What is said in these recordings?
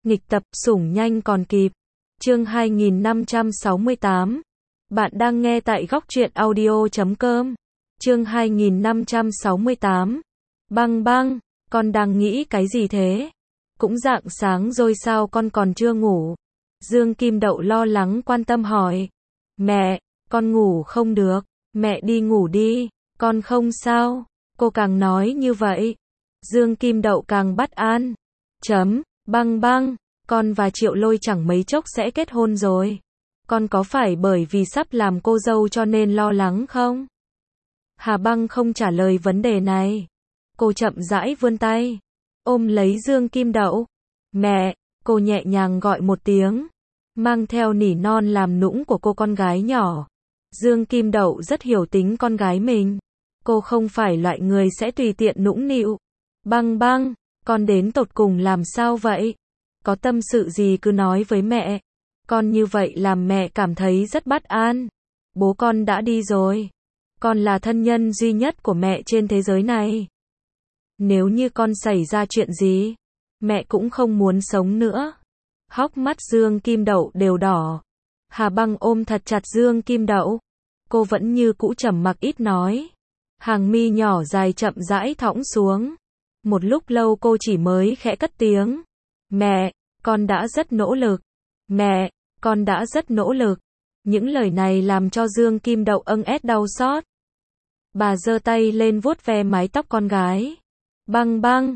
Nghịch tập, sủng nhanh còn kịp. Chương 2568. Bạn đang nghe tại góc truyện audio.com. Chương 2568. Băng băng, con đang nghĩ cái gì thế? Cũng rạng sáng rồi sao con còn chưa ngủ? Dương Kim Đậu lo lắng quan tâm hỏi. Mẹ, con ngủ không được. Mẹ đi ngủ đi, con không sao. Cô càng nói như vậy, Dương Kim Đậu càng bất an. Băng băng, con và Triệu Lôi chẳng mấy chốc sẽ kết hôn rồi. Con có phải bởi vì sắp làm cô dâu cho nên lo lắng không? Hà Băng không trả lời vấn đề này. Cô chậm rãi vươn tay, ôm lấy Dương Kim Đậu. Mẹ, cô nhẹ nhàng gọi một tiếng, mang theo nỉ non làm nũng của cô con gái nhỏ. Dương Kim Đậu rất hiểu tính con gái mình. Cô không phải loại người sẽ tùy tiện nũng nịu. Băng băng, con đến tột cùng làm sao vậy? Có tâm sự gì cứ nói với mẹ. Con như vậy làm mẹ cảm thấy rất bất an. Bố con đã đi rồi. Con là thân nhân duy nhất của mẹ trên thế giới này. Nếu như con xảy ra chuyện gì, mẹ cũng không muốn sống nữa. Hốc mắt Dương Kim Đậu đều đỏ. Hà Băng ôm thật chặt Dương Kim Đậu. Cô vẫn như cũ trầm mặc ít nói. Hàng mi nhỏ dài chậm rãi thõng xuống. Một lúc lâu cô chỉ mới khẽ cất tiếng. Mẹ, con đã rất nỗ lực. Mẹ, con đã rất nỗ lực. Những lời này làm cho Dương Kim Đậu ếch đau xót. Bà giơ tay lên vuốt ve mái tóc con gái. Băng băng,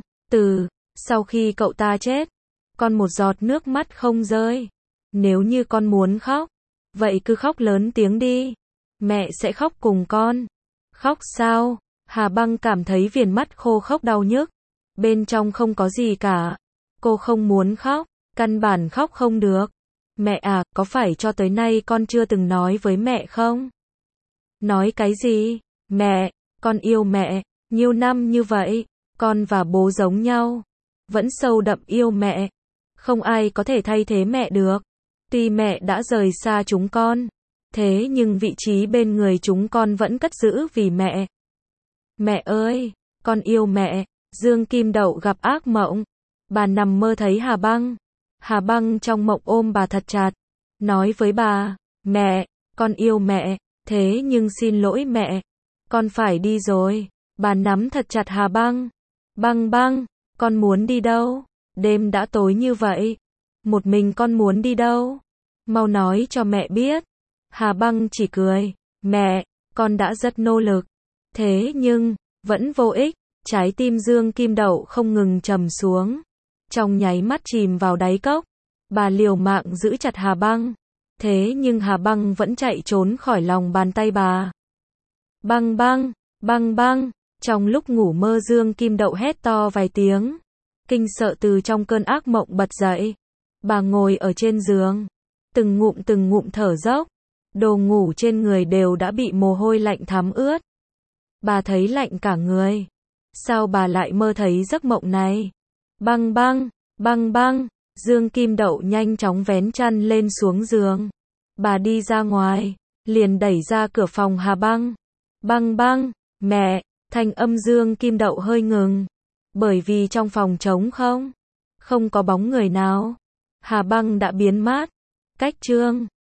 sau khi cậu ta chết, con một giọt nước mắt không rơi. Nếu như con muốn khóc, vậy cứ khóc lớn tiếng đi. Mẹ sẽ khóc cùng con. Khóc sao? Hà Băng cảm thấy viền mắt khô khốc đau nhức. Bên trong không có gì cả. Cô không muốn khóc, căn bản khóc không được. Mẹ à, có phải cho tới nay con chưa từng nói với mẹ không? Nói cái gì? Mẹ, con yêu mẹ. Nhiều năm như vậy, con và bố giống nhau. Vẫn sâu đậm yêu mẹ. Không ai có thể thay thế mẹ được. Tuy mẹ đã rời xa chúng con, thế nhưng vị trí bên người chúng con vẫn cất giữ vì mẹ. Mẹ ơi, con yêu mẹ. Dương Kim Đậu gặp ác mộng. Bà nằm mơ thấy Hà Băng. Hà Băng trong mộng ôm bà thật chặt. Nói với bà, mẹ, con yêu mẹ, thế nhưng xin lỗi mẹ. Con phải đi rồi. Bà nắm thật chặt Hà Băng. Băng băng, con muốn đi đâu? Đêm đã tối như vậy. Một mình con muốn đi đâu? Mau nói cho mẹ biết. Hà Băng chỉ cười. Mẹ, con đã rất nỗ lực. Thế nhưng, vẫn vô ích. Trái tim Dương Kim Đậu không ngừng trầm xuống. Trong nháy mắt chìm vào đáy cốc. Bà liều mạng giữ chặt Hà Băng. Thế nhưng Hà Băng vẫn chạy trốn khỏi lòng bàn tay bà. Băng băng, băng băng. Trong lúc ngủ mơ Dương Kim Đậu hét to vài tiếng. Kinh sợ từ trong cơn ác mộng bật dậy. Bà ngồi ở trên giường. Từng ngụm thở dốc. Đồ ngủ trên người đều đã bị mồ hôi lạnh thấm ướt. Bà thấy lạnh cả người. Sao bà lại mơ thấy giấc mộng này? Băng băng, băng băng. Dương Kim Đậu nhanh chóng vén chăn lên xuống giường. Bà đi ra ngoài, liền đẩy ra cửa phòng Hà Băng. Băng băng, mẹ, thanh âm Dương Kim Đậu hơi ngừng. Bởi vì trong phòng trống không có bóng người nào. Hà Băng đã biến mất. Cách chương